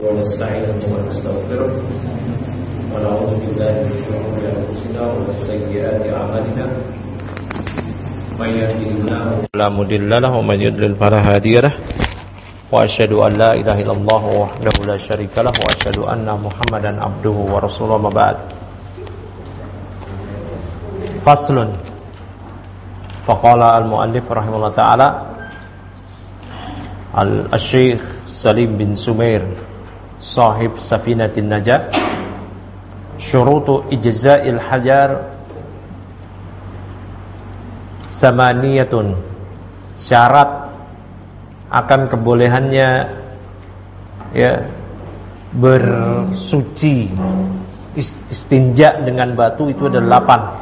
ونستعينه ونستغفره ونعوذ بالله من شرور انفسنا ومن سيئات اعمالنا من يهده الله فلا مضل له ومن يضلل فلا هادي له واشهد ان لا اله الا الله وحده لا شريك له واشهد ان محمدا عبده ورسوله ما بعد فصل فقال المؤلف رحمه الله تعالى الشيخ سليم بن سمير صاحب سفينة النجاة شروط إجزاء الحجر samaniyatun, syarat akan kebolehannya ya bersuci istinja dengan batu itu ada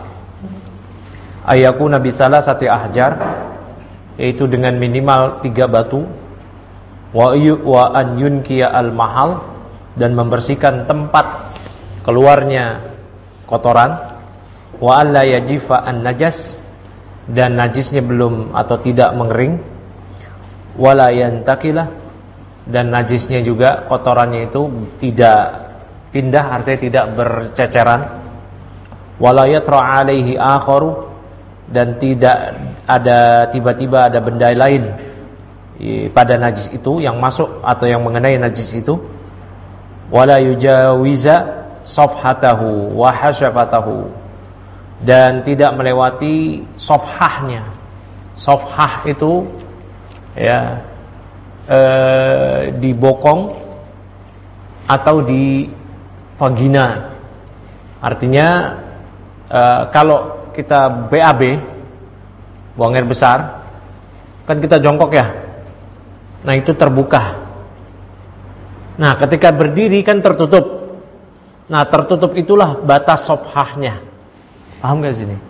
8. Ayakuna bisalah sati ahjar, yaitu dengan minimal 3 batu. Wa an yunkiya al mahal, dan membersihkan tempat keluarnya kotoran. Wa alla yajifa an najas, dan najisnya belum atau tidak mengering. Wala yantakilah, dan najisnya juga kotorannya itu tidak pindah, artinya tidak berceceran. Wala yatra alaihi akharu, dan tidak ada tiba-tiba ada benda lain pada najis itu yang masuk atau yang mengenai najis itu. Wala yujawiza safhatahu wa hasyafatahu, dan tidak melewati safhahnya. Safhah itu ya di bokong atau di vagina. Artinya kalau kita BAB, buang air besar, kan kita jongkok ya. Nah itu terbuka. Nah ketika berdiri kan tertutup. Nah tertutup itulah batas safhahnya. Paham gak sini?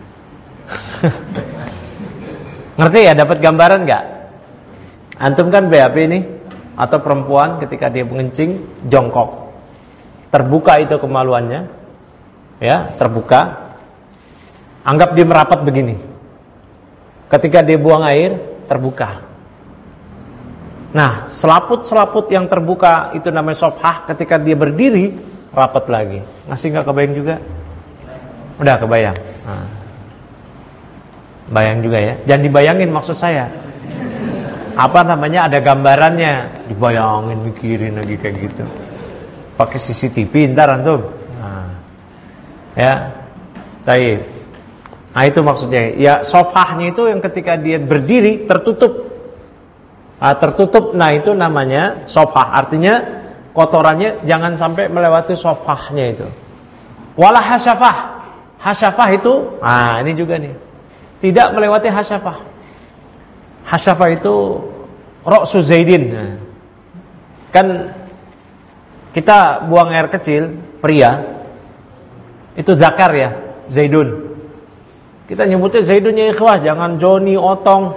Ngerti ya? Dapat gambaran gak? Antum kan BAB ini, atau perempuan ketika dia mengencing jongkok, terbuka itu kemaluannya, ya terbuka. Anggap dia merapat begini. Ketika dia buang air terbuka. Nah, selaput-selaput yang terbuka itu namanya safhah. Ketika dia berdiri, rapat lagi. Masih gak kebayang juga? Udah kebayang? Nah. Bayang juga ya. Jangan dibayangin maksud saya. Apa namanya, ada gambarannya. Dibayangin, mikirin lagi kayak gitu. Pakai CCTV ntar antum. Nah. Ya. Taib. Nah itu maksudnya. Ya safhahnya itu yang ketika dia berdiri tertutup. Tertutup, nah itu namanya safhah. Artinya kotorannya jangan sampai melewati safhahnya itu. Wala hasyafah. Hasyafah itu, ini juga nih, tidak melewati hasyafah. Hasyafah itu ra'su zaidin. Kan kita buang air kecil, pria, itu zakar ya, zaidun. Kita nyebutnya zaidunnya ikhwah, jangan Joni, Otong.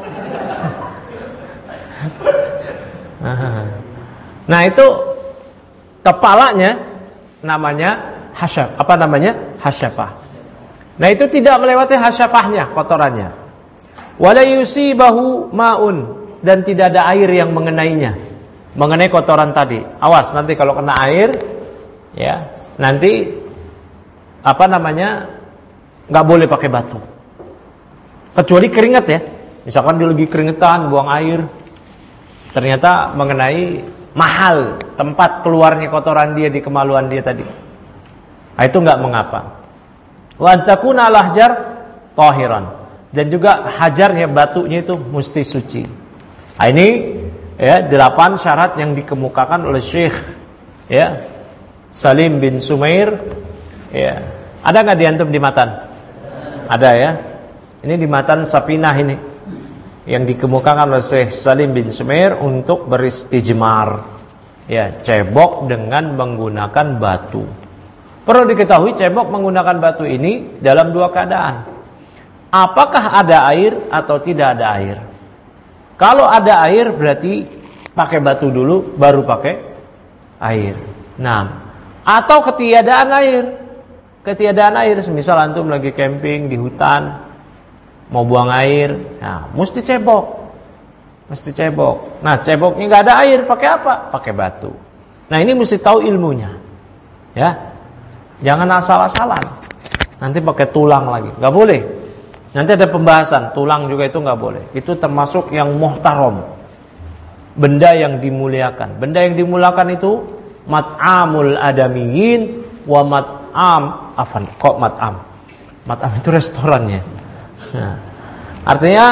Nah itu kepalanya namanya hasyaf. Apa namanya? Hasyafah. Nah itu tidak melewati hasyafahnya, kotorannya. Wala yusibahu ma'un, dan tidak ada air yang mengenainya, mengenai kotoran tadi. Awas nanti kalau kena air, ya nanti apa namanya, nggak boleh pakai batu. Kecuali keringat ya. Misalkan dia lagi keringetan buang air, ternyata mengenai mahal, tempat keluarnya kotoran dia di kemaluan dia tadi. Nah, itu enggak mengapa. Wa antakuna al-ahjar tahiran, dan juga hajarnya, batunya itu mesti suci. Nah, ini ya 8 syarat yang dikemukakan oleh Syekh ya Salim bin Sumair ya. Ada enggak di antum di matan? Ada ya. Ini di matan Safinah ini yang dikemukakan oleh Syekh Salim bin Sumair untuk beristijmar, ya cebok dengan menggunakan batu. Perlu diketahui cebok menggunakan batu ini dalam 2 keadaan. Apakah ada air atau tidak ada air? Kalau ada air berarti pakai batu dulu baru pakai air. Nah, atau ketiadaan air. Ketiadaan air, semisal antum lagi camping di hutan, mau buang air, nah mesti cebok. Nah ceboknya nggak ada air, pakai apa? Pakai batu. Nah, ini mesti tahu ilmunya. Ya. Jangan asal-asalan. Nanti pakai tulang lagi. Enggak boleh. Nanti ada pembahasan, tulang juga itu enggak boleh. Itu termasuk yang muhtaram. Benda yang dimuliakan. Benda yang dimuliakan itu mat'amul adamiyin wa mat'am afan. Kok mat'am? Mat'am itu restorannya. Nah, artinya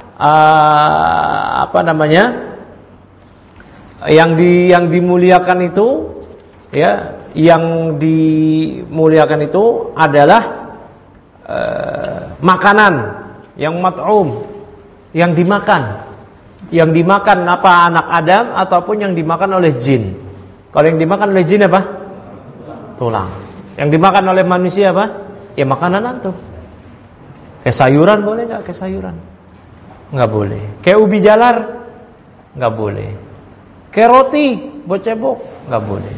yang dimuliakan itu, ya, yang dimuliakan itu adalah makanan yang mat'um, yang dimakan. Yang dimakan apa anak Adam ataupun yang dimakan oleh jin. Kalau yang dimakan oleh jin apa? Tulang. Yang dimakan oleh manusia apa? Ya makanan antum. Kayak sayuran boleh enggak? Kayak sayuran. Enggak boleh. Kayak ubi jalar enggak boleh. Kayak roti buat cebok enggak boleh.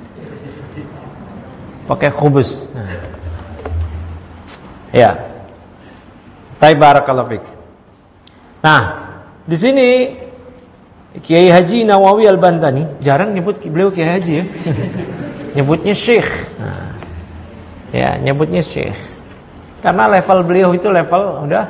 Pakai khubus. Nah. Ya. Barakallahu fik. Nah, di sini Kiai Haji Nawawi Al-Bantani, jarang nyebut beliau Kiai Haji ya. Nyebutnya Syekh. Nah, ya, nyebutnya Syekh. Karena level beliau itu level udah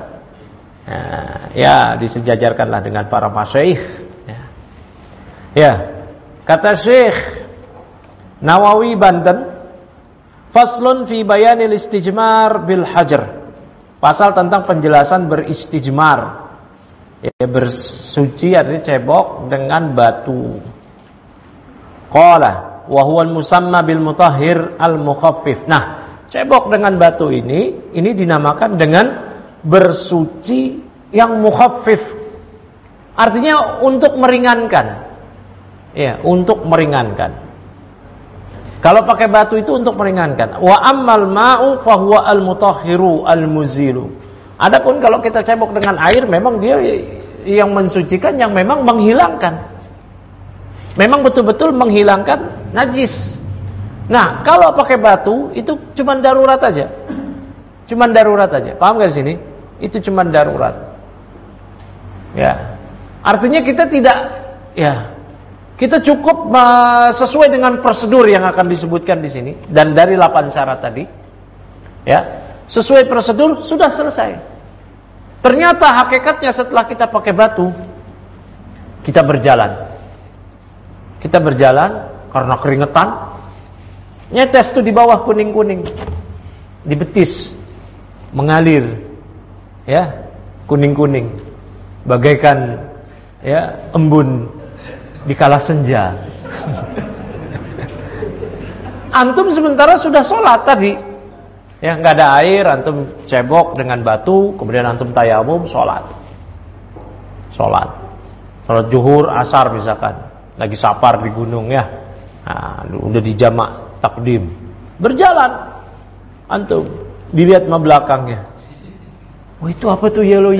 ya disejajarkanlah dengan para masyaikh. Ya. Kata Syekh Nawawi Banten, faslun fi bayanil istijmar bil hajar. Pasal tentang penjelasan beristijmar. Ya, bersuci artinya cebok dengan batu. Qala wa huwa al-musamma bil mutahhir al-mukhaffif. Nah, cebok dengan batu ini dinamakan dengan bersuci yang mukhaffif. Artinya untuk meringankan. Ya, untuk meringankan. Kalau pakai batu itu untuk meringankan. Wa ammal ma'u fa huwa al-mutahhiru al-muzilu. Adapun kalau kita cebok dengan air, memang dia yang mensucikan, yang memang menghilangkan. Memang betul-betul menghilangkan najis. Nah, kalau pakai batu itu cuma darurat aja. Cuma darurat aja. Paham gak sini? Itu cuma darurat. Ya. Artinya kita tidak, ya, kita cukup sesuai dengan prosedur yang akan disebutkan di sini dan dari 8 syarat tadi. Ya. Sesuai prosedur sudah selesai. Ternyata hakikatnya setelah kita pakai batu, kita berjalan. Kita berjalan karena keringetan. Nyetes tuh di bawah kuning-kuning. Di betis mengalir. Ya, kuning-kuning. Bagaikan ya embun di kala senja. Antum sementara sudah sholat tadi. Ya, nggak ada air, antum cebok dengan batu, kemudian antum tayamum, sholat zuhur, asar misalkan, lagi safar di gunung ya, nah, udah dijamak takdim, berjalan, antum dilihat sama belakangnya, oh itu apa tuh yellow,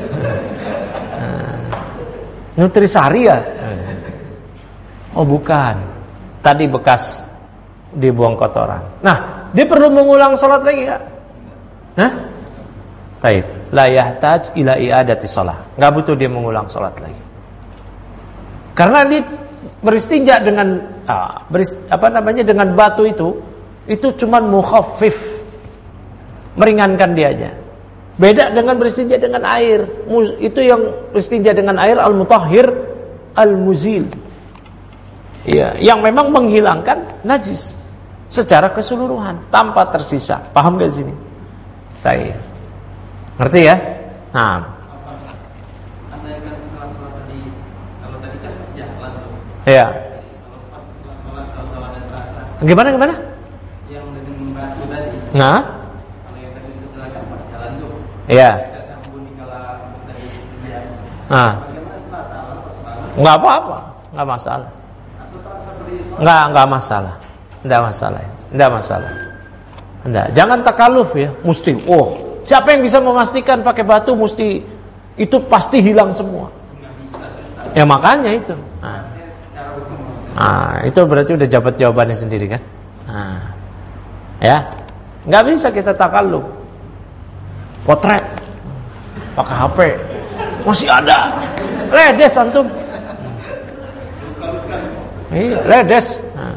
nutrisari ya, oh bukan, tadi bekas dibuang kotoran. Nah, dia perlu mengulang sholat lagi ya? Hah? Baik. La yahtaj ila i'adati sholat. Enggak butuh dia mengulang sholat lagi. Karena dia beristinja dengan dengan batu itu cuma mukhaffif, meringankan dia aja. Beda dengan beristinja dengan air. Itu yang beristinja dengan air al-mutahhir al-muzil. Iya, yang memang menghilangkan najis secara keseluruhan tanpa tersisa. Paham gak sini? Baik. Ngerti ya? Nah. Andai kan setelah sholat tadi, kalau tadi kan pas jalan tuh. Iya. Kalau pas setelah sholat kalau ada terasa. Gimana? Yang dengan batu tadi. Nah. Kalau yang tadi setelah kan pas jalan tuh. Iya. Kita sambung di kala tadi jalan. Nah. Bagaimana setelah salam pas bangun? Enggak apa-apa, enggak masalah. Atau terasa berdiri sholat? Enggak masalah. Enggak masalah. Enggak. Jangan takaluf ya, mesti. Oh, siapa yang bisa memastikan pakai batu mesti itu pasti hilang semua? Enggak bisa, susah. Ya makanya itu. Secara hukum. Itu berarti udah dapat jawabannya sendiri kan? Nah. Ya. Enggak bisa kita takaluf. Potret pakai HP masih ada. Ledes antum. Iya, ledes. Nah.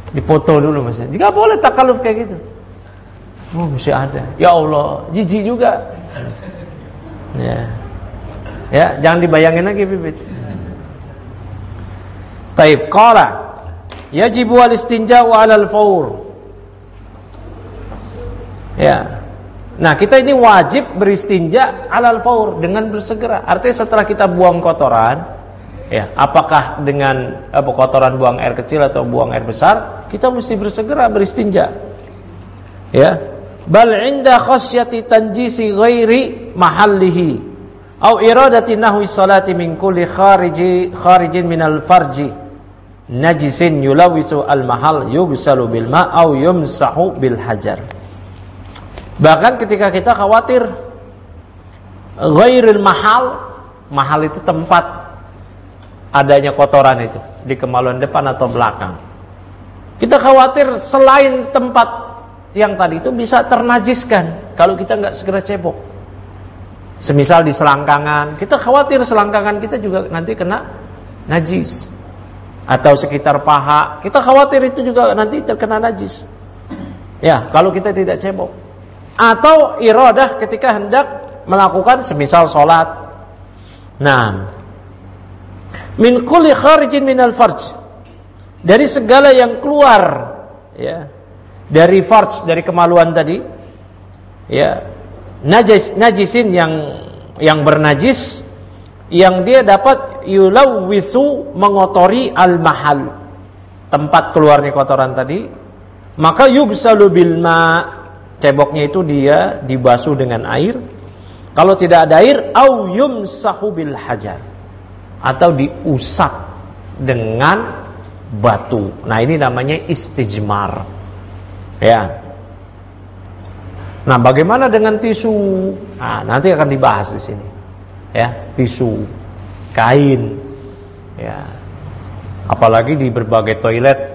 Dipoto dulu Mas. Jika boleh takaluf kayak gitu. Oh, mesti ada. Ya Allah, jijik juga. Ya. Ya, jangan dibayangin lagi bibit. Taib qala yajibu al-istinja'u 'alal fawr. Ya. Nah, kita ini wajib beristinja 'alal fawr, dengan bersegera. Artinya setelah kita buang kotoran, ya, apakah dengan kotoran buang air kecil atau buang air besar, kita mesti bersegera beristinja. Ya. Bal 'inda khasyati tanjisi ghairi mahallihi au iradati nahwi salati min kulli kharijin minal farji najisin yulawisu al-mahal yubsalu bil ma' au yumsahu bil hajar. Bahkan ketika kita khawatir ghairil mahal itu tempat adanya kotoran itu di kemaluan depan atau belakang. Kita khawatir selain tempat yang tadi itu bisa ternajiskan kalau kita nggak segera cebok. Semisal di selangkangan, kita khawatir selangkangan kita juga nanti kena najis. Atau sekitar paha, kita khawatir itu juga nanti terkena najis. Ya, kalau kita tidak cebok. Atau iradah ketika hendak melakukan semisal sholat. Nah, min kulli kharijin minal farj, dari segala yang keluar, ya, dari farj, dari kemaluan tadi, ya, najisin yang bernajis, yang dia dapat yulawwisu, mengotori al-mahal, tempat keluarnya kotoran tadi, maka yubsalu bil ma', ceboknya itu dia dibasuh dengan air. Kalau tidak ada air, au yumsahu bil hajar, atau diusap dengan batu. Nah, ini namanya istijmar. Ya. Nah, bagaimana dengan tisu? Nah, nanti akan dibahas di sini. Ya, tisu, kain. Ya. Apalagi di berbagai toilet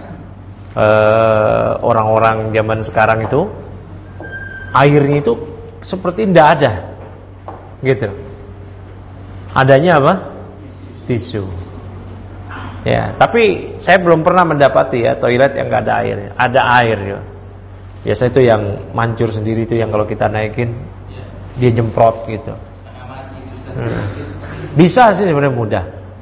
orang-orang zaman sekarang itu airnya itu seperti tidak ada, gitu. Adanya apa? Tisu. Ya, tapi saya belum pernah mendapati ya toilet yang nggak ada air. Ada air ya. Biasa itu yang mancur sendiri itu, yang kalau kita naikin dia nyemprot gitu. Bisa sih sebenarnya, mudah.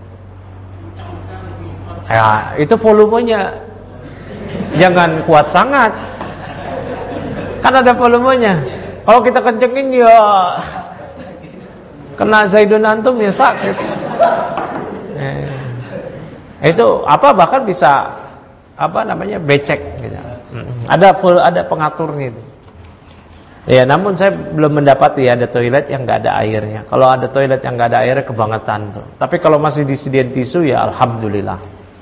Ya, itu volumenya jangan kuat sangat. Kan ada volumenya. Kalau kita kencengin ya kena zaidun antum ya sakit. Itu bahkan bisa becek gitu. Ada pengaturnya itu. Ya, namun saya belum mendapati ada toilet yang enggak ada airnya. Kalau ada toilet yang enggak ada airnya kebangetan tuh. Tapi kalau masih disediakan tisu ya alhamdulillah.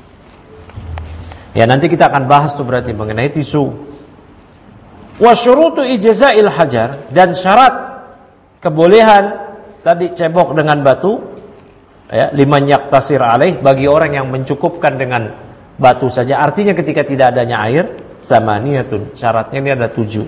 Ya, nanti kita akan bahas tuh berarti mengenai tisu. Wa syurutu ijza'il hajar, dan syarat kebolehan tadi cebok dengan batu, ya, liman yaktasir alaih, bagi orang yang mencukupkan dengan batu saja. Artinya ketika tidak adanya air, samaniyatun, syaratnya ini ada 7.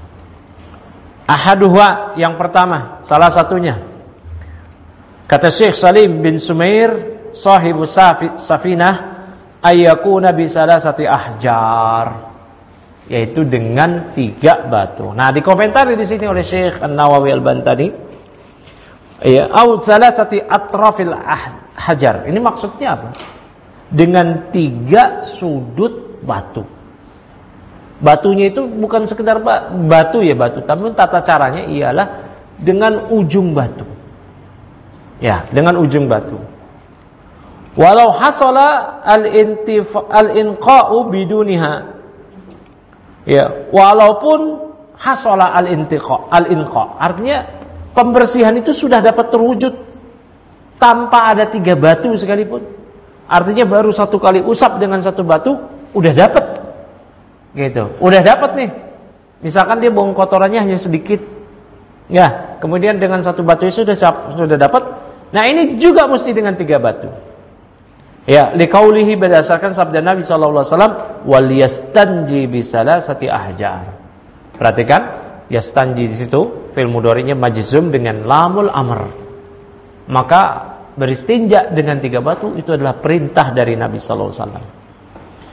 Ahaduha, yang pertama, salah satunya, kata Syekh Salim bin Sumair sahibu Safinah, ayyakuna bi salasati ahjar, yaitu dengan 3 batu. Nah, dikomentari di sini oleh Syekh An-Nawawi Al-Bantani, ya, au salasati atrafil hajar. Ini maksudnya apa? Dengan 3 sudut batu. Batunya itu bukan sekedar batu ya, batu, tapi tata caranya ialah dengan ujung batu. Ya, dengan ujung batu. Walau hasala al-inqa'u biduniha, ya, walaupun hasala al-inqa, artinya pembersihan itu sudah dapat terwujud tanpa ada 3 batu sekalipun. Artinya baru 1 kali usap dengan 1 batu udah dapat, gitu. Udah dapat nih. Misalkan dia buang kotorannya hanya sedikit, ya, kemudian dengan 1 batu itu sudah dapat. Nah, ini juga mesti dengan 3 batu. Ya, liqaulihi, berdasarkan sabda Nabi sallallahu alaihi wasallam, wal yastanji bi salasati ahjar. Perhatikan, yastanji di situ fi'il mudhari'nya majzum dengan lamul amr. Maka beristinja dengan 3 batu itu adalah perintah dari Nabi sallallahu alaihi wasallam.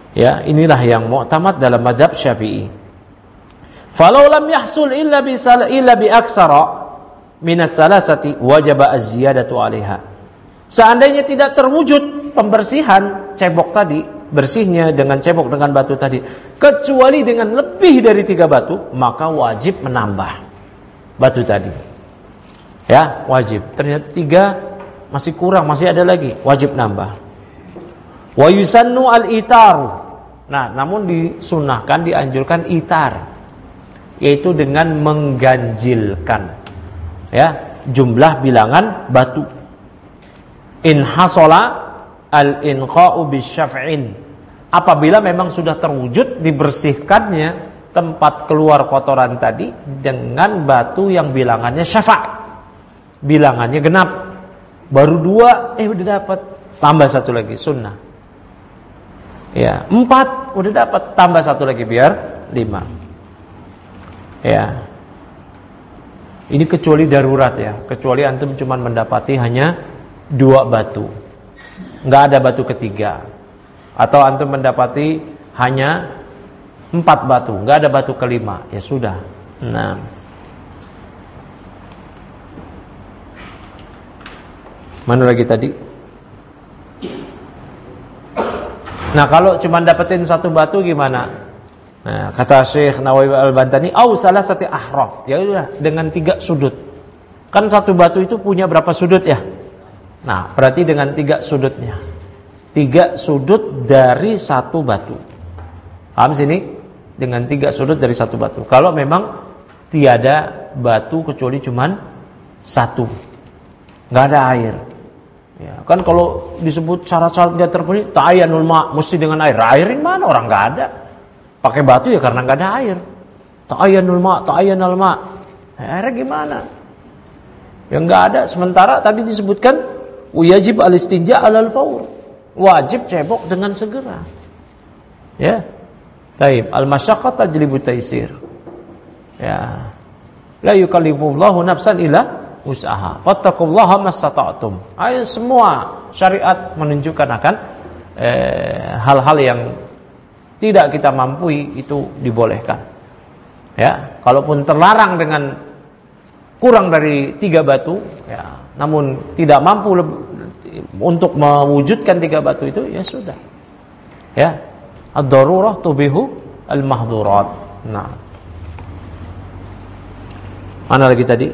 Ya, inilah yang mu'tamad dalam mazhab Syafi'i. Falau lam yahsul illa bi aksara min as-salasati wajaba az-ziyadatu 'alaiha. Seandainya tidak terwujud pembersihan cebok tadi, bersihnya dengan cebok dengan batu tadi, kecuali dengan lebih dari 3 batu, maka wajib menambah batu tadi. Ya, wajib. Ternyata 3 masih kurang, masih ada lagi, wajib nambah. Wa yusannu al-itar. Nah, namun disunahkan, dianjurkan itar, yaitu dengan mengganjilkan, ya, jumlah bilangan batu. In hasala al-inqa'u bisyaf'in. Apabila memang sudah terwujud dibersihkannya tempat keluar kotoran tadi dengan batu yang bilangannya syafa', bilangannya genap. Baru 2, udah dapat, tambah 1 lagi, sunnah. Ya, 4 udah dapat, tambah 1 lagi biar 5. Ya. Ini kecuali darurat ya, kecuali antum cuma mendapati hanya 2 batu, nggak ada batu ketiga, atau antum mendapati hanya 4 batu, nggak ada batu kelima, ya sudah. Nah, mana lagi tadi? Nah, kalau cuma dapetin 1 batu gimana? Nah, kata Syekh Nawawi Al-Bantani, au salasati ahraf. Ya udah, dengan 3 sudut. Kan 1 batu itu punya berapa sudut ya? Nah, berarti dengan 3 sudutnya. 3 sudut dari 1 batu. Paham sini? Dengan 3 sudut dari 1 batu. Kalau memang tiada batu kecuali cuman 1, nggak ada air. Ya, kan kalau disebut syarat-syarat nggak terpenuhi, ta'ayyanul ma', mesti dengan air. Airin mana? Orang nggak ada. Pakai batu ya karena nggak ada air. Ta'ayyanul ma', ta'ayyanul ma'. Airnya gimana? Yang nggak ada. Sementara tadi disebutkan wajib al-istinja' alal fawr. Wajib cebok dengan segera. Ya. Taib, al-masyaqqah tajlibu taysir. Ya. La yukallifullahu nafsan illa usaha. Fattaqullaha mastata'tum. Ayo semua syariat menunjukkan akan hal-hal yang tidak kita mampu itu dibolehkan. Ya, kalaupun terlarang dengan kurang dari 3 batu, ya, namun tidak mampu untuk mewujudkan 3 batu itu, ya sudah. Ya, ad-darurah tubihu al-mahdhurat. Nah, mana lagi tadi?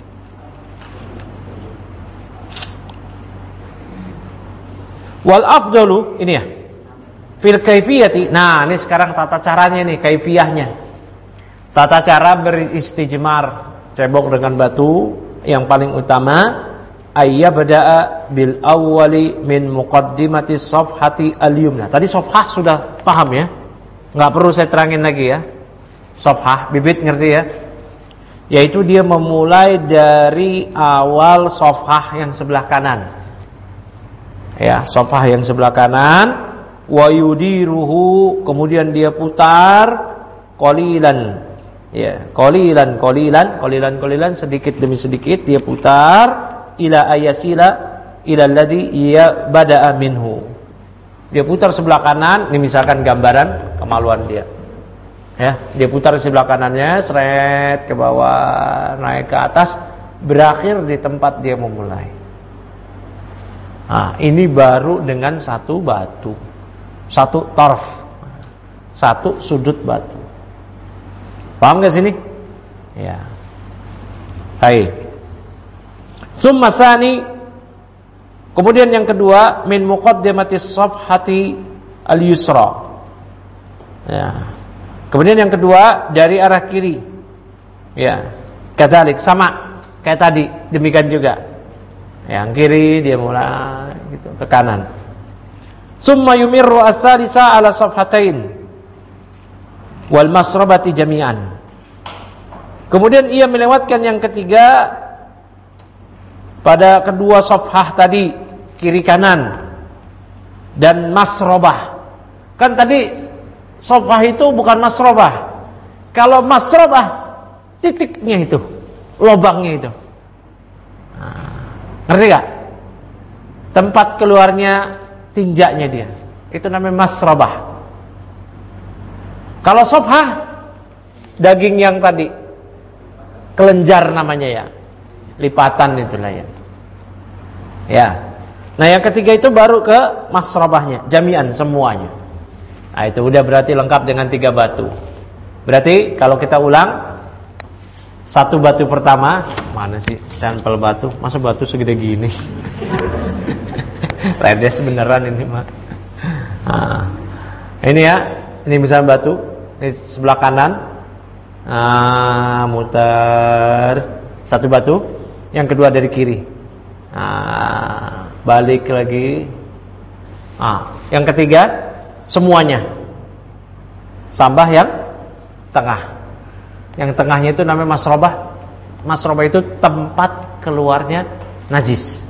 Wal afdalu, ini ya, fil kaifiyati. Nah, ini sekarang tata caranya nih, kaifiyahnya. Tata cara beristijmar, cebok dengan batu, yang paling utama ayyabda'a bil awwali min muqaddimati safhati al-yumna. Tadi safhah sudah paham ya? Enggak perlu saya terangin lagi ya. Safhah, bibit ngerti ya? Yaitu dia memulai dari awal safhah yang sebelah kanan. Ya, safhah yang sebelah kanan, wa yudiruhu, kemudian dia putar qalilan. Ya, qalilan, sedikit demi sedikit dia putar ila ayasila ila alladhi ya bada'a minhu. Dia putar sebelah kanan, ini misalkan gambaran kemaluan dia. Ya, dia putar sebelah kanannya, seret ke bawah, naik ke atas, berakhir di tempat dia memulai. Nah, ini baru dengan 1 batu, 1 tarf, 1 sudut batu. Paham gak sini? Ya. Hai. Summa sani, kemudian yang kedua, min muqaddimatis safhati al-yusra. Ya. Kemudian yang kedua dari arah kiri. Ya. Kadzalik, sama kayak tadi, demikian juga. Yang kiri dia mulai gitu ke kanan. Summa yumirru as-salisa ala safhatain wal masrabati jami'an. Kemudian ia melewatkan yang ketiga pada kedua safhah tadi, kiri kanan dan masrabah. Kan tadi safhah itu bukan masrabah. Kalau masrabah titiknya itu, lubangnya itu. Ngerti gak? Tempat keluarnya tinjaknya dia, itu namanya masrabah. Kalau sofhah, daging yang tadi kelenjar namanya ya, lipatan itulah ya. Ya. Nah yang ketiga itu baru ke masrobahnya, jami'an semuanya. Nah itu udah berarti lengkap dengan 3 batu. Berarti kalau kita ulang, 1 batu pertama, mana sih sampel batu? Masa batu segede gini? Ledes beneran ini mah. Nah, ini ya, ini misalnya batu, ini sebelah kanan, muter 1 batu, yang kedua dari kiri, balik lagi, yang ketiga semuanya, sambah yang tengah. Yang tengahnya itu namanya masrobah. Masrobah itu tempat keluarnya najis.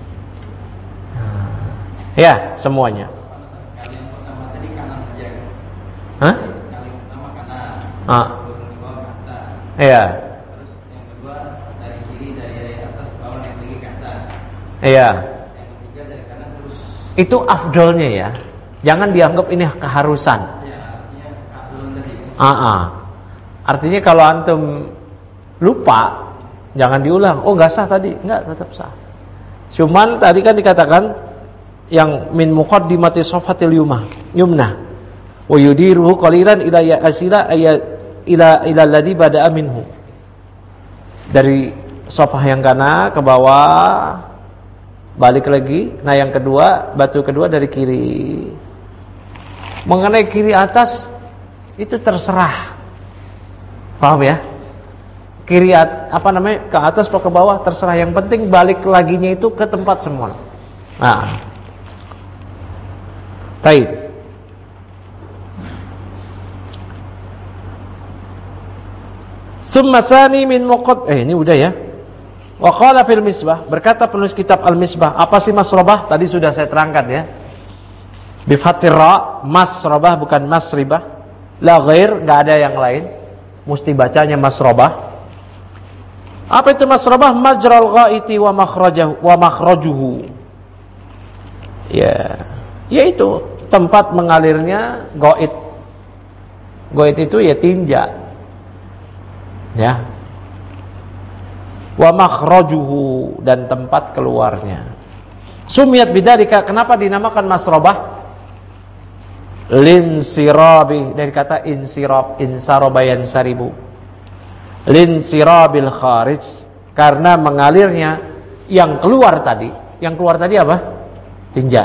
Ya, semuanya. Kali yang pertama tadi kanan saja. Hah? Kali yang pertama kanan. Turun ke bawah ke atas. Iya. Terus yang kedua dari kiri, dari atas ke bawah naik lagi ke atas. Iya. Yang ketiga dari kanan terus. Itu afdolnya ya. Jangan dianggap ini keharusan. Ya, artinya afdol tadi. Artinya kalau antum lupa, jangan diulang. Oh nggak sah tadi, nggak, tetap sah. Cuman tadi kan dikatakan yang min muqaddimati safhatil yumna wa yudiruhu qalilan ila asila ila alladhi bada'a minhu. Dari safhah yang kanan ke bawah, balik lagi. Nah yang kedua, batu kedua dari kiri. Mengenai kiri atas itu terserah. Paham ya? Kiri ke atas atau ke bawah terserah, yang penting balik laginya itu ke tempat semula. Nah. Taib. Summa sani min muqad. Ini udah ya. Wa qala fil misbah, berkata penulis kitab Al-Misbah, apa sih masrobah? Tadi sudah saya terangkan ya. Bi fathir ra, masrobah bukan masribah. La ghair, enggak ada yang lain. Mesti bacanya masrobah. Apa itu masrobah? Majral ghaiti wa makhrajuhu. Ya, yaitu tempat mengalirnya goit. Goit itu ya tinja. Ya. Wa makhrajuhu, dan tempat keluarnya. Sumiyat bidzalika, kenapa dinamakan masrobah? Linsirabi, dari kata insirab, insaraba yansaribu. Linsirabil kharij, karena mengalirnya yang keluar tadi. Yang keluar tadi apa? Tinja.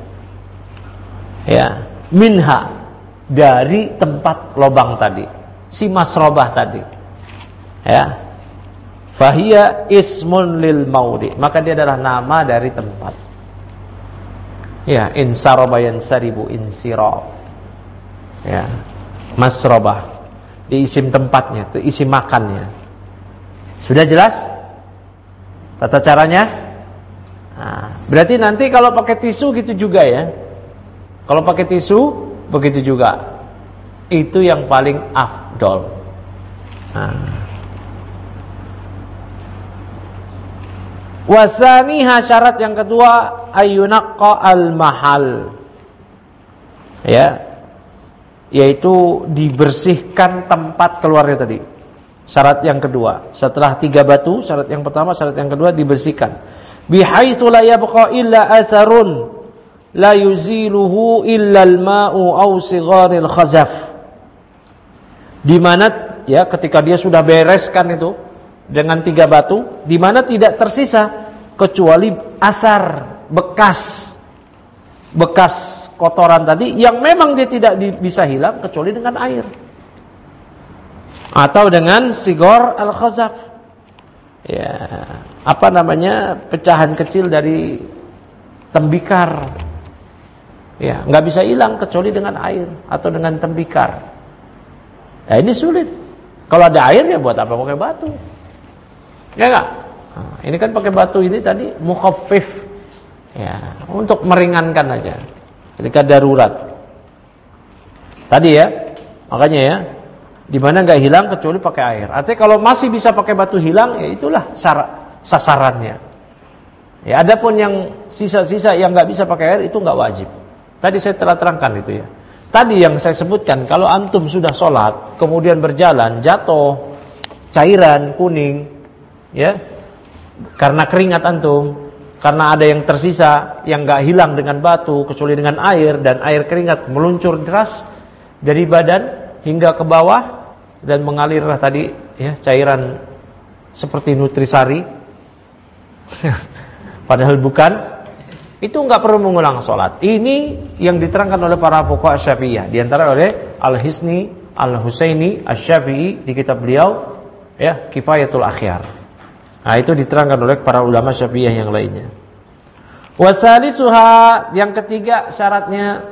Ya, minha, dari tempat lobang tadi, si masrobah tadi. Ya. Fahiya ismun lil maudi, maka dia adalah nama dari tempat. Ya, insaraba yansaribu, insirab. Ya, masrobah, di isim tempatnya, itu isim makannya. Sudah jelas tata caranya? Nah, berarti nanti kalau pakai tisu gitu juga ya. Kalau pakai tisu begitu juga. Itu yang paling afdol. Wasaniha, syarat yang kedua, ayyunaqqa al-mahal. Ya. Yaitu dibersihkan tempat keluarnya tadi. Syarat yang kedua. Setelah 3 batu, syarat yang pertama, syarat yang kedua dibersihkan. Bihaitsu la yabqa illa atharun la yuziluhu illa al-ma'u aw sigharil khazaf. Di mana ya ketika dia sudah bereskan itu dengan 3 batu, di mana tidak tersisa kecuali asar, bekas kotoran tadi yang memang dia tidak bisa hilang kecuali dengan air atau dengan sigor al-khazaf. Ya, apa namanya, pecahan kecil dari tembikar. Ya, nggak bisa hilang kecuali dengan air atau dengan tembikar. Nah, ini sulit. Kalau ada air ya buat apa pakai batu? Ya enggak? Nah, ini kan pakai batu ini tadi mukhaffif. Ya, untuk meringankan aja ketika darurat. Tadi ya, makanya ya, di mana enggak hilang kecuali pakai air. Artinya kalau masih bisa pakai batu hilang, ya itulah sasarannya. Ya, adapun yang sisa-sisa yang enggak bisa pakai air itu enggak wajib. Tadi saya telah terangkan itu ya. Tadi yang saya sebutkan, kalau antum sudah sholat, kemudian berjalan, jatuh cairan kuning, ya, karena keringat antum, karena ada yang tersisa, yang nggak hilang dengan batu, kecuali dengan air, dan air keringat meluncur deras dari badan hingga ke bawah dan mengalirlah tadi, ya, cairan seperti nutrisari, padahal bukan. Itu enggak perlu mengulang sholat. Ini yang diterangkan oleh para fuqaha Syafi'iyah, di antara oleh Al-Hisni Al-Husaini Asy-Syafi'i di kitab beliau, ya, Kifayatul Akhyar. Nah, itu diterangkan oleh para ulama Syafi'iyah yang lainnya. Wasalisuha, yang ketiga syaratnya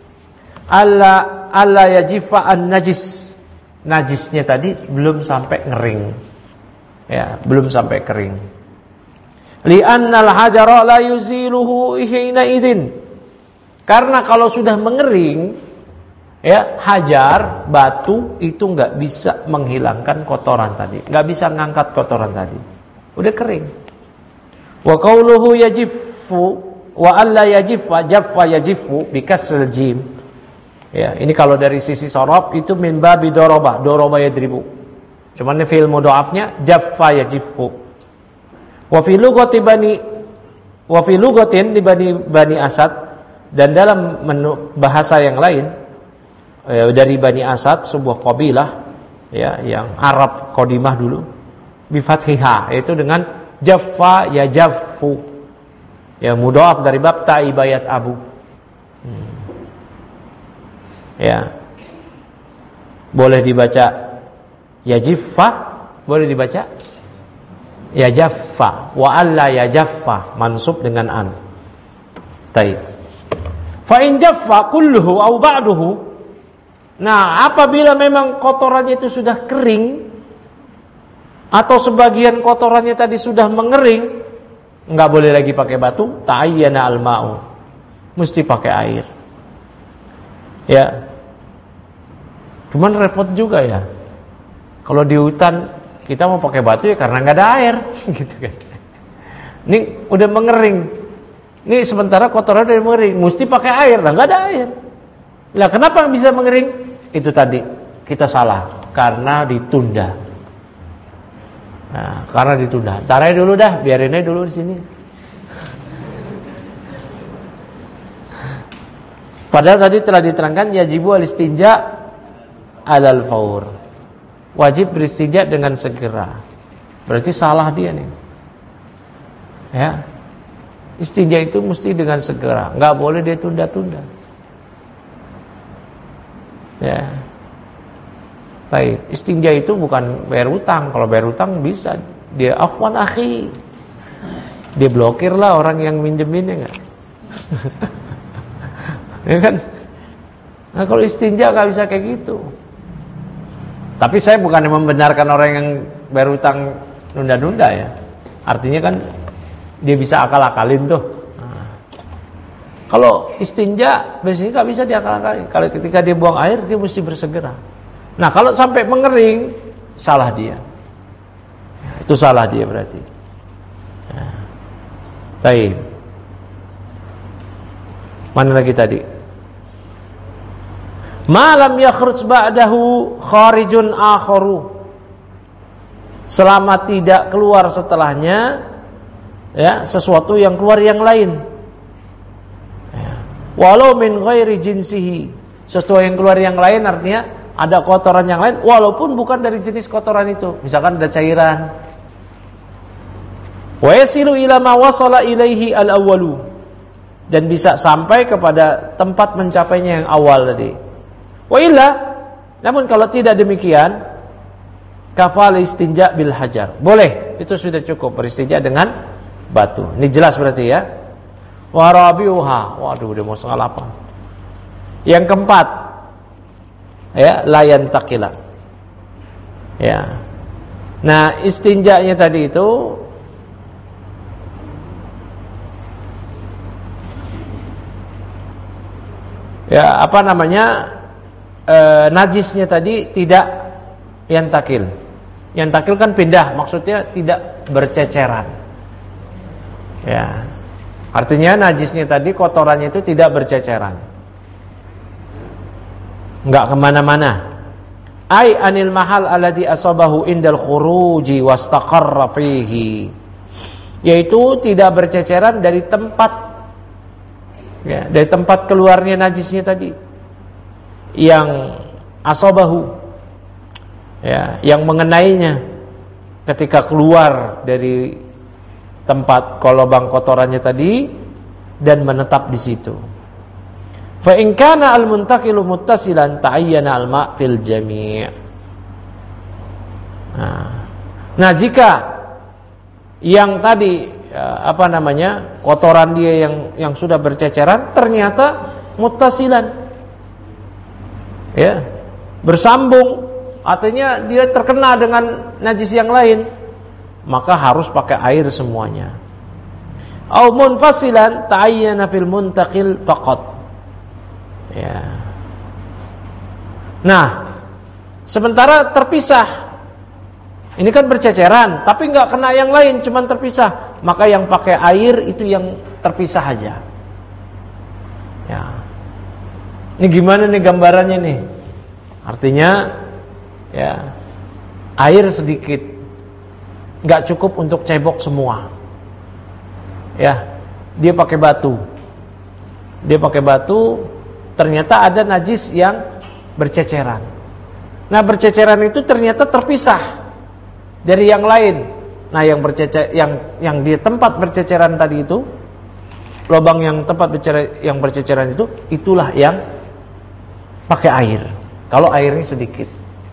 alla yajifa an-najis. Najisnya tadi belum sampai ngering. Ya, belum sampai kering. Li'annal hajara la yuziluhu hina idzin. Karena kalau sudah mengering, ya, hajar, batu itu enggak bisa menghilangkan kotoran tadi, enggak bisa ngangkat kotoran tadi. Udah kering. Wa qauluhu yajifu wa alla yajifa jaffa yajifu bi kasril jim. Ya, ini kalau dari sisi shorab itu min babi daraba yadribu. Cuman ini fi'il mudha'afnya jaffa yajifu. Wa fi lugatin di Bani Asad, dan dalam bahasa yang lain, dari Bani Asad, sebuah kabilah, ya, yang Arab qadimah dulu, bi fathiha, yaitu dengan jaffa ya jaffu, ya, mudha'af dari bab ta'ibayat abu. Ya, boleh dibaca ya jiffa, boleh dibaca ya jaffa, wa alla ya jaffa, mansub dengan an. Taib. Fa in jaffa kulluhu aw ba'duhu. Nah, apabila memang kotorannya itu sudah kering atau sebagian kotorannya tadi sudah mengering, enggak boleh lagi pakai batu, ta'ayyana al-ma'u. Mesti pakai air. Ya. Cuman repot juga ya. Kalau di hutan kita mau pakai batu ya karena nggak ada air, gitu kan. Ini udah mengering. Ini sementara kotoran udah mengering, mesti pakai air, lah nggak ada air. Lah kenapa bisa mengering? Itu tadi kita salah, karena ditunda. Nah, karena ditunda. Ntar aja dulu dah, biarin aja dulu di sini. Padahal tadi telah diterangkan yajibu al-istinja alal faur. Wajib beristinja dengan segera. Berarti salah dia nih. Ya. Istinja itu mesti dengan segera, enggak boleh dia tunda-tunda. Ya. Baik, istinja itu bukan bayar utang. Kalau bayar utang bisa dia afwan akhi. Dia blokir lah orang yang minjemin, ya enggak? Ya kan? Nah, kalau istinja enggak bisa kayak gitu. Tapi saya bukan membenarkan orang yang bayar utang nunda-nunda ya. Artinya kan dia bisa akal-akalin tuh. Nah, kalau istinja biasanya nggak bisa diakal-akalin. Kalau ketika dia buang air dia mesti bersegera. Nah, kalau sampai mengering salah dia. Itu salah dia berarti. Nah, baik. Mana lagi tadi? Malam yakhruj ba'dahu kharijun akharu. Selama tidak keluar setelahnya, ya, sesuatu yang keluar yang lain. Ya. Walau min ghairi jinsihi. Sesuatu yang keluar yang lain artinya ada kotoran yang lain walaupun bukan dari jenis kotoran itu. Misalkan ada cairan. Wa yasilu ila ma wasala ilaihi al-awwalu. Dan bisa sampai kepada tempat mencapainya yang awal tadi. Wa illa, namun kalau tidak demikian, kafal istinja bil hajar. Boleh, itu sudah cukup beristinja dengan batu. Ini jelas berarti ya. Wa rabiuha, waduh udah mau 7:30. Yang keempat, ya, layan takila. Ya. Nah, istinjanya tadi itu ya, apa namanya? Najisnya tadi tidak yantakil. Yantakil kan pindah, maksudnya tidak berceceran. Ya. Artinya najisnya tadi kotorannya itu tidak berceceran. enggak kemana-mana. Ai anil mahal alladhi asabahu indal khuruji wastaqarra fihi, yaitu tidak berceceran dari tempat, ya, dari tempat keluarnya najisnya tadi, yang asabahu, ya, yang mengenainya ketika keluar dari tempat kolobang kotorannya tadi dan menetap di situ. Fa in kana al-muntaqilu muttasilan ta'ayyana al-ma' fil jami'. Nah, jika yang tadi kotoran dia yang sudah berceceran ternyata muttasilan, ya, bersambung, artinya dia terkena dengan najis yang lain, maka harus pakai air semuanya. Au munfasilan ta'ayyana fil muntaqil faqat. Ya. Nah, sementara terpisah, ini kan berceceran, tapi nggak kena yang lain, cuman terpisah, maka yang pakai air itu yang terpisah aja. Ya. Ini gimana nih gambarannya nih? Artinya, ya, air sedikit, nggak cukup untuk cebok semua. Ya, dia pakai batu. Ternyata ada najis yang berceceran. Nah, berceceran itu ternyata terpisah dari yang lain. Nah, yang di tempat berceceran tadi itu, lubang yang tempat yang berceceran itu, itulah yang pakai air. Kalau airnya sedikit.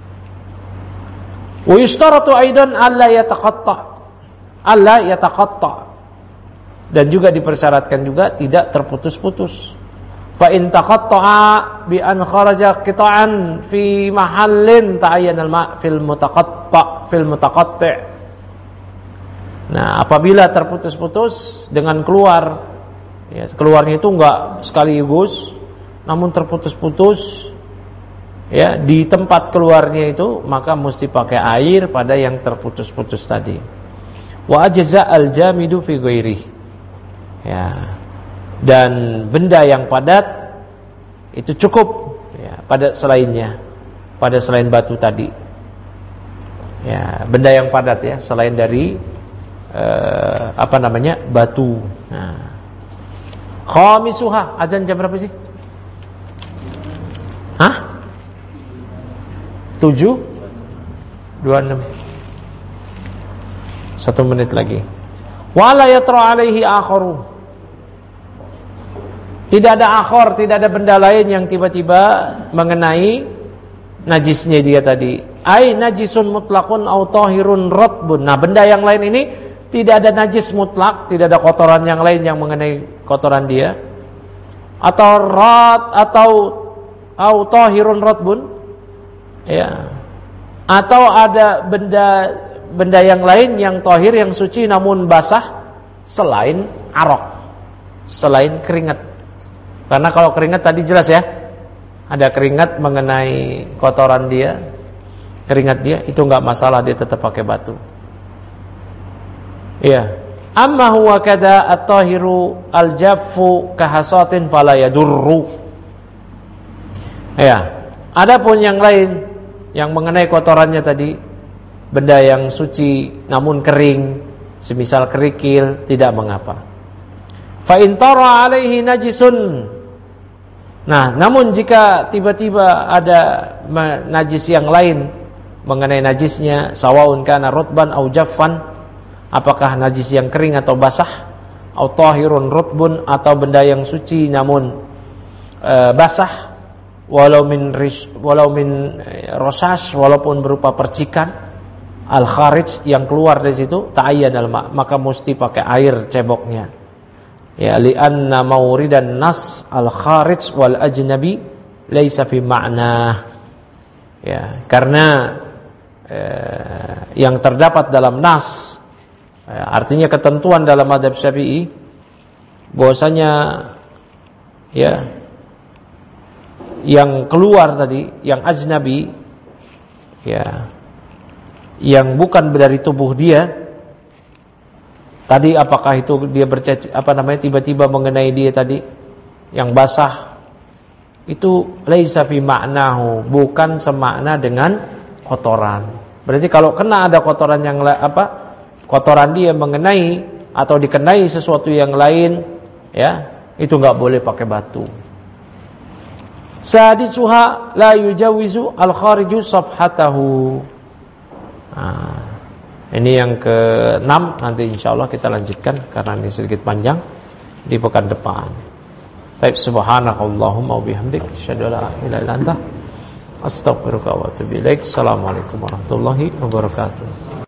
Wa yustaratu aidan alla yataqatta. Dan juga dipersyaratkan juga tidak terputus-putus. Fa in taqatta'a bi an kharaja qita'an fi mahallin ta'ayyana al-ma' fil mutaqatti'. Nah, apabila terputus-putus dengan keluar, ya, keluarnya itu enggak sekaligus, namun terputus-putus, ya, di tempat keluarnya itu, maka mesti pakai air pada yang terputus-putus tadi. Wa ajza al-jamidu fi ghairihi. Ya. Dan benda yang padat itu cukup, ya, pada selainnya, pada selain batu tadi. Ya, benda yang padat, ya, selain dari batu. Nah. Khamisuha, azan jam berapa sih? Hah? 7:26. 1 menit lagi. Wala yatra alaihi akharu. Tidak ada akhor, tidak ada benda lain yang tiba-tiba mengenai najisnya dia tadi. Ai najisun mutlaqun au tahirun ratbun. Nah, benda yang lain ini tidak ada najis mutlak, tidak ada kotoran yang lain yang mengenai kotoran dia. Atau au tahirun ratbun. Ya. Atau ada benda yang lain yang tahir, yang suci namun basah, selain araq, selain keringat. Karena kalau keringat tadi jelas, ya, ada keringat mengenai kotoran dia, keringat dia itu enggak masalah, dia tetap pakai batu. Iya. Amma huwa kada at-tahiru al-jaffu kahasatin fala yadurru. Ya. Adapun yang lain yang mengenai kotorannya tadi, benda yang suci namun kering, semisal kerikil, tidak mengapa. Fa in tara alaihi najisun. Nah, namun jika tiba-tiba ada najis yang lain mengenai najisnya, sawaun kana rutban au jaffan, apakah najis yang kering atau basah, au tahirun rutbun, atau benda yang suci namun basah, walau min rosas, walaupun berupa percikan, al kharij, yang keluar dari situ, ta'ayyan al-ma', maka mesti pakai air ceboknya. Ya, li'anna mawridan nas al-kharij wal ajnabi laisa fi ma'na. Ya, karena yang terdapat dalam nas, artinya ketentuan dalam mazhab Syafi'i, bahwasanya, ya, yang keluar tadi, yang ajnabi, ya, yang bukan dari tubuh dia tadi, apakah itu dia tiba-tiba mengenai dia tadi yang basah, itu laisa fi ma'nahu, bukan semakna dengan kotoran. Berarti kalau kena ada kotoran yang kotoran dia mengenai atau dikenai sesuatu yang lain, ya, itu enggak boleh pakai batu. Sadisuha la yujawizu al-khariju safhatahu. Nah, ini yang ke-6, nanti insyaallah kita lanjutkan karena ini sedikit panjang di pekan depan. Taib subhanakallahumma wa bihamdik asyhadu an la ilaha illa anta astaghfiruka wa atubu ilaik. Assalamualaikum warahmatullahi wabarakatuh.